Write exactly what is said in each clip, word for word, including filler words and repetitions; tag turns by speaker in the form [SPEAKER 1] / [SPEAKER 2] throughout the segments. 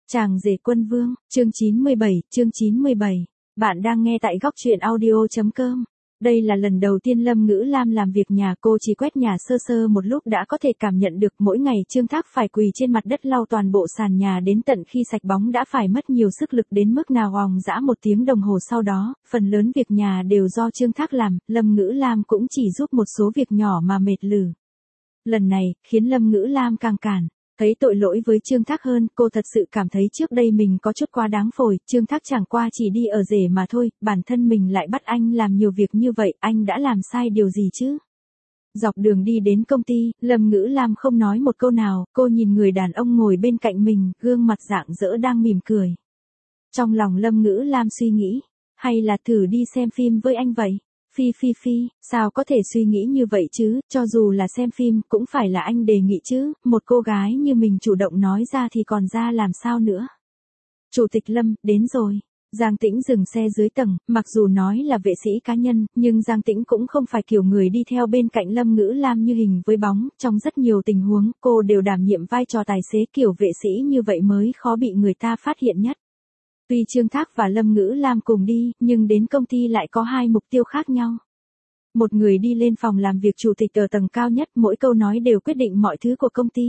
[SPEAKER 1] Chàng rể quân vương, chương chín mươi bảy, chương chín mươi bảy. Bạn đang nghe tại góc truyện audio chấm com. Đây là lần đầu tiên Lâm Ngữ Lam làm việc nhà, cô chỉ quét nhà sơ sơ một lúc đã có thể cảm nhận được mỗi ngày Trương Thác phải quỳ trên mặt đất lau toàn bộ sàn nhà đến tận khi sạch bóng đã phải mất nhiều sức lực đến mức nào òng dã một tiếng đồng hồ sau đó, phần lớn việc nhà đều do Trương Thác làm, Lâm Ngữ Lam cũng chỉ giúp một số việc nhỏ mà mệt lử. Lần này, khiến Lâm Ngữ Lam càng cản. Thấy tội lỗi với Trương Thác hơn, cô thật sự cảm thấy trước đây mình có chút quá đáng phổi, Trương Thác chẳng qua chỉ đi ở rể mà thôi, bản thân mình lại bắt anh làm nhiều việc như vậy, anh đã làm sai điều gì chứ? Dọc đường đi đến công ty, Lâm Ngữ Lam không nói một câu nào, cô nhìn người đàn ông ngồi bên cạnh mình, gương mặt rạng rỡ đang mỉm cười. Trong lòng Lâm Ngữ Lam suy nghĩ, hay là thử đi xem phim với anh vậy? Phi phi phi, sao có thể suy nghĩ như vậy chứ, cho dù là xem phim cũng phải là anh đề nghị chứ, một cô gái như mình chủ động nói ra thì còn ra làm sao nữa. Chủ tịch Lâm, đến rồi. Giang Tĩnh dừng xe dưới tầng, mặc dù nói là vệ sĩ cá nhân, nhưng Giang Tĩnh cũng không phải kiểu người đi theo bên cạnh Lâm Ngữ Lam như hình với bóng, trong rất nhiều tình huống, cô đều đảm nhiệm vai trò tài xế kiểu vệ sĩ như vậy mới khó bị người ta phát hiện nhất. Tuy Trương Thác và Lâm Ngữ Lam cùng đi, nhưng đến công ty lại có hai mục tiêu khác nhau. Một người đi lên phòng làm việc chủ tịch ở tầng cao nhất, mỗi câu nói đều quyết định mọi thứ của công ty.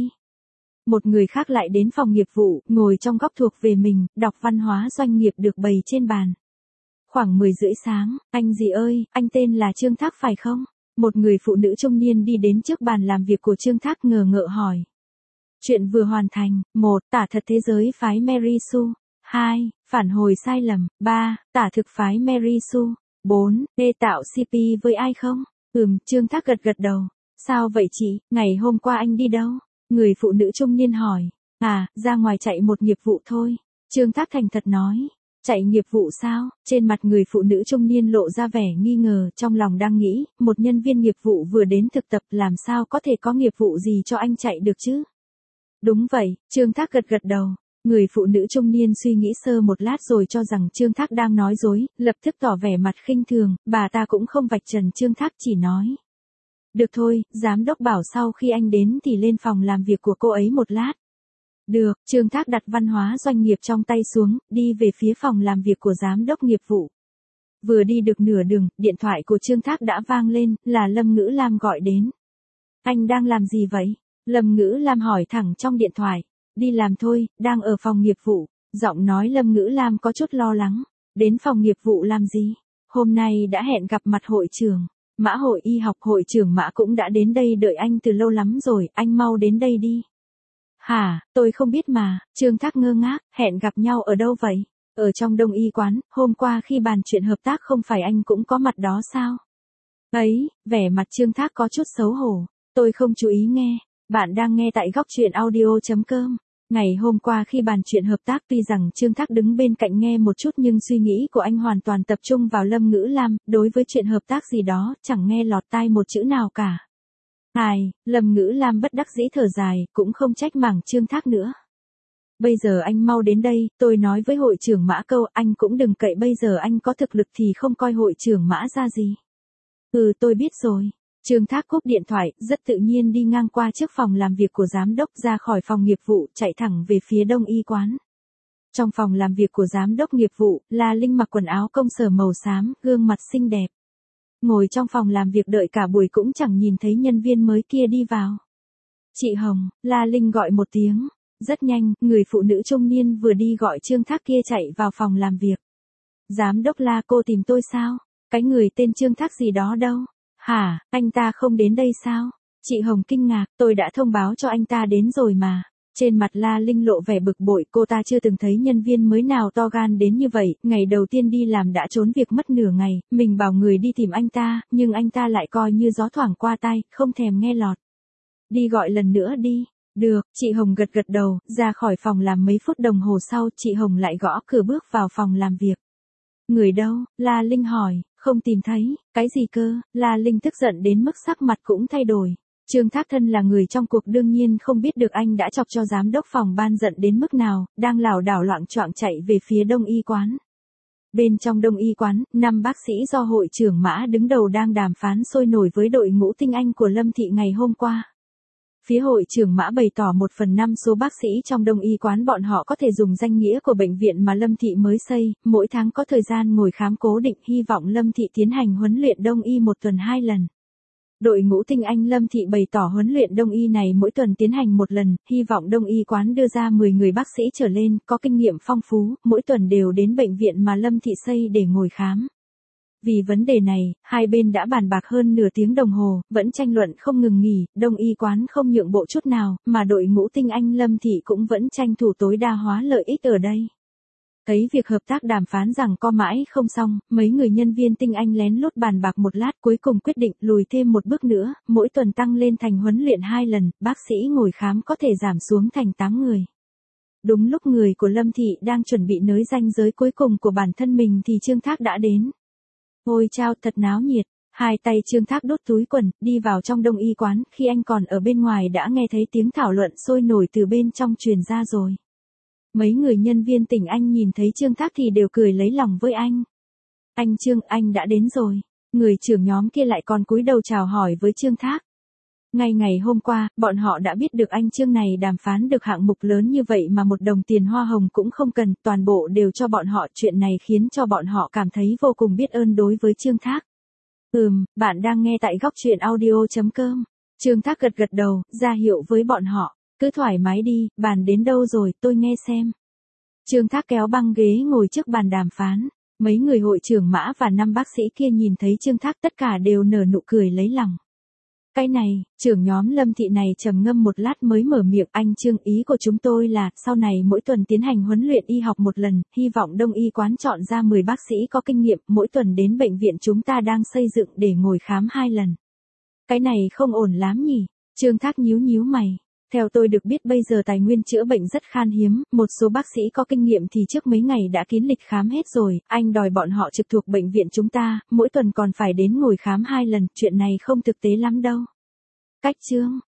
[SPEAKER 1] Một người khác lại đến phòng nghiệp vụ, ngồi trong góc thuộc về mình, đọc văn hóa doanh nghiệp được bày trên bàn. Khoảng mười rưỡi sáng, anh gì ơi, anh tên là Trương Thác phải không? Một người phụ nữ trung niên đi đến trước bàn làm việc của Trương Thác ngờ ngợ hỏi. Chuyện vừa hoàn thành, một. Tả thật thế giới phái Mary Sue. hai. Phản hồi sai lầm. ba. Tả thực phái Mary Sue. bốn. Đê tạo xê pê với ai không? Ừm, Trương Thác gật gật đầu. Sao vậy chị, ngày hôm qua anh đi đâu? Người phụ nữ trung niên hỏi. À, ra ngoài chạy một nghiệp vụ thôi. Trương Thác thành thật nói. Chạy nghiệp vụ sao? Trên mặt người phụ nữ trung niên lộ ra vẻ nghi ngờ, trong lòng đang nghĩ, một nhân viên nghiệp vụ vừa đến thực tập làm sao có thể có nghiệp vụ gì cho anh chạy được chứ? Đúng vậy, Trương Thác gật gật đầu. Người phụ nữ trung niên suy nghĩ sơ một lát rồi cho rằng Trương Thác đang nói dối, lập tức tỏ vẻ mặt khinh thường, bà ta cũng không vạch trần Trương Thác chỉ nói. Được thôi, giám đốc bảo sau khi anh đến thì lên phòng làm việc của cô ấy một lát. Được, Trương Thác đặt văn hóa doanh nghiệp trong tay xuống, đi về phía phòng làm việc của giám đốc nghiệp vụ. Vừa đi được nửa đường, điện thoại của Trương Thác đã vang lên, là Lâm Ngữ Lam gọi đến. Anh đang làm gì vậy? Lâm Ngữ Lam hỏi thẳng trong điện thoại. Đi làm thôi, đang ở phòng nghiệp vụ. Giọng nói Lâm Ngữ Lam có chút lo lắng. Đến phòng nghiệp vụ làm gì? Hôm nay đã hẹn gặp mặt hội trưởng. Mã hội y học hội trưởng Mã cũng đã đến đây đợi anh từ lâu lắm rồi, anh mau đến đây đi. Hả, tôi không biết mà, Trương Thác ngơ ngác, hẹn gặp nhau ở đâu vậy? Ở trong Đông y quán, hôm qua khi bàn chuyện hợp tác không phải anh cũng có mặt đó sao? Ấy, vẻ mặt Trương Thác có chút xấu hổ. Tôi không chú ý nghe. Bạn đang nghe tại góc truyện audio chấm com. Ngày hôm qua khi bàn chuyện hợp tác tuy rằng Trương Thác đứng bên cạnh nghe một chút nhưng suy nghĩ của anh hoàn toàn tập trung vào Lâm Ngữ Lam, đối với chuyện hợp tác gì đó, chẳng nghe lọt tai một chữ nào cả. Ai, Lâm Ngữ Lam bất đắc dĩ thở dài, cũng không trách mảng Trương Thác nữa. Bây giờ anh mau đến đây, tôi nói với hội trưởng Mã câu, anh cũng đừng cậy bây giờ anh có thực lực thì không coi hội trưởng Mã ra gì. Ừ tôi biết rồi. Trương Thác cúp điện thoại, rất tự nhiên đi ngang qua trước phòng làm việc của giám đốc ra khỏi phòng nghiệp vụ, chạy thẳng về phía Đông y quán. Trong phòng làm việc của giám đốc nghiệp vụ, La Linh mặc quần áo công sở màu xám, gương mặt xinh đẹp. Ngồi trong phòng làm việc đợi cả buổi cũng chẳng nhìn thấy nhân viên mới kia đi vào. Chị Hồng, La Linh gọi một tiếng. Rất nhanh, người phụ nữ trung niên vừa đi gọi Trương Thác kia chạy vào phòng làm việc. Giám đốc La, cô tìm tôi sao? Cái người tên Trương Thác gì đó đâu? Hả, anh ta không đến đây sao? Chị Hồng kinh ngạc, tôi đã thông báo cho anh ta đến rồi mà. Trên mặt La Linh lộ vẻ bực bội, cô ta chưa từng thấy nhân viên mới nào to gan đến như vậy, ngày đầu tiên đi làm đã trốn việc mất nửa ngày, mình bảo người đi tìm anh ta, nhưng anh ta lại coi như gió thoảng qua tai, không thèm nghe lọt. Đi gọi lần nữa đi. Được, chị Hồng gật gật đầu, ra khỏi phòng làm mấy phút đồng hồ sau, chị Hồng lại gõ cửa bước vào phòng làm việc. Người đâu? La Linh hỏi. Không tìm thấy. Cái gì cơ? La Linh tức giận đến mức sắc mặt cũng thay đổi. Trương Thác thân là người trong cuộc đương nhiên không biết được anh đã chọc cho giám đốc phòng ban giận đến mức nào, đang lảo đảo loạng choạng chạy về phía Đông y quán. Bên trong Đông y quán, năm bác sĩ do hội trưởng Mã đứng đầu đang đàm phán sôi nổi với đội ngũ tinh anh của Lâm Thị ngày hôm qua. Phía hội trưởng Mã bày tỏ một phần năm số bác sĩ trong đông y quán bọn họ có thể dùng danh nghĩa của bệnh viện mà Lâm Thị mới xây, mỗi tháng có thời gian ngồi khám cố định, hy vọng Lâm Thị tiến hành huấn luyện đông y một tuần hai lần. Đội ngũ tinh anh Lâm Thị bày tỏ huấn luyện đông y này mỗi tuần tiến hành một lần, hy vọng đông y quán đưa ra mười người bác sĩ trở lên, có kinh nghiệm phong phú, mỗi tuần đều đến bệnh viện mà Lâm Thị xây để ngồi khám. Vì vấn đề này, hai bên đã bàn bạc hơn nửa tiếng đồng hồ, vẫn tranh luận không ngừng nghỉ, đông y quán không nhượng bộ chút nào, mà đội ngũ tinh anh Lâm Thị cũng vẫn tranh thủ tối đa hóa lợi ích ở đây. Thấy việc hợp tác đàm phán rằng co mãi không xong, mấy người nhân viên tinh anh lén lút bàn bạc một lát cuối cùng quyết định lùi thêm một bước nữa, mỗi tuần tăng lên thành huấn luyện hai lần, bác sĩ ngồi khám có thể giảm xuống thành tám người. Đúng lúc người của Lâm Thị đang chuẩn bị nới ranh giới cuối cùng của bản thân mình thì Trương Thác đã đến. Ôi chao, thật náo nhiệt. Hai tay Trương Thác đút túi quần, đi vào trong đông y quán, khi anh còn ở bên ngoài đã nghe thấy tiếng thảo luận sôi nổi từ bên trong truyền ra rồi. Mấy người nhân viên tỉnh anh nhìn thấy Trương Thác thì đều cười lấy lòng với anh. Anh Trương, anh đã đến rồi. Người trưởng nhóm kia lại còn cúi đầu chào hỏi với Trương Thác. Ngay ngày hôm qua, bọn họ đã biết được anh Trương này đàm phán được hạng mục lớn như vậy mà một đồng tiền hoa hồng cũng không cần, toàn bộ đều cho bọn họ, chuyện này khiến cho bọn họ cảm thấy vô cùng biết ơn đối với Trương Thác. Ừm, bạn đang nghe tại góc truyện audio chấm com. Trương Thác gật gật đầu, ra hiệu với bọn họ, cứ thoải mái đi, bàn đến đâu rồi, tôi nghe xem. Trương Thác kéo băng ghế ngồi trước bàn đàm phán, mấy người hội trưởng Mã và năm bác sĩ kia nhìn thấy Trương Thác tất cả đều nở nụ cười lấy lòng. Cái này, trưởng nhóm Lâm Thị này trầm ngâm một lát mới mở miệng, anh Trương, ý của chúng tôi là, sau này mỗi tuần tiến hành huấn luyện y học một lần, hy vọng đông y quán chọn ra mười bác sĩ có kinh nghiệm, mỗi tuần đến bệnh viện chúng ta đang xây dựng để ngồi khám hai lần. Cái này không ổn lắm nhỉ? Trương Thác nhíu nhíu mày. Theo tôi được biết bây giờ tài nguyên chữa bệnh rất khan hiếm, một số bác sĩ có kinh nghiệm thì trước mấy ngày đã kín lịch khám hết rồi, anh đòi bọn họ trực thuộc bệnh viện chúng ta, mỗi tuần còn phải đến ngồi khám hai lần, chuyện này không thực tế lắm đâu. Cách Trương,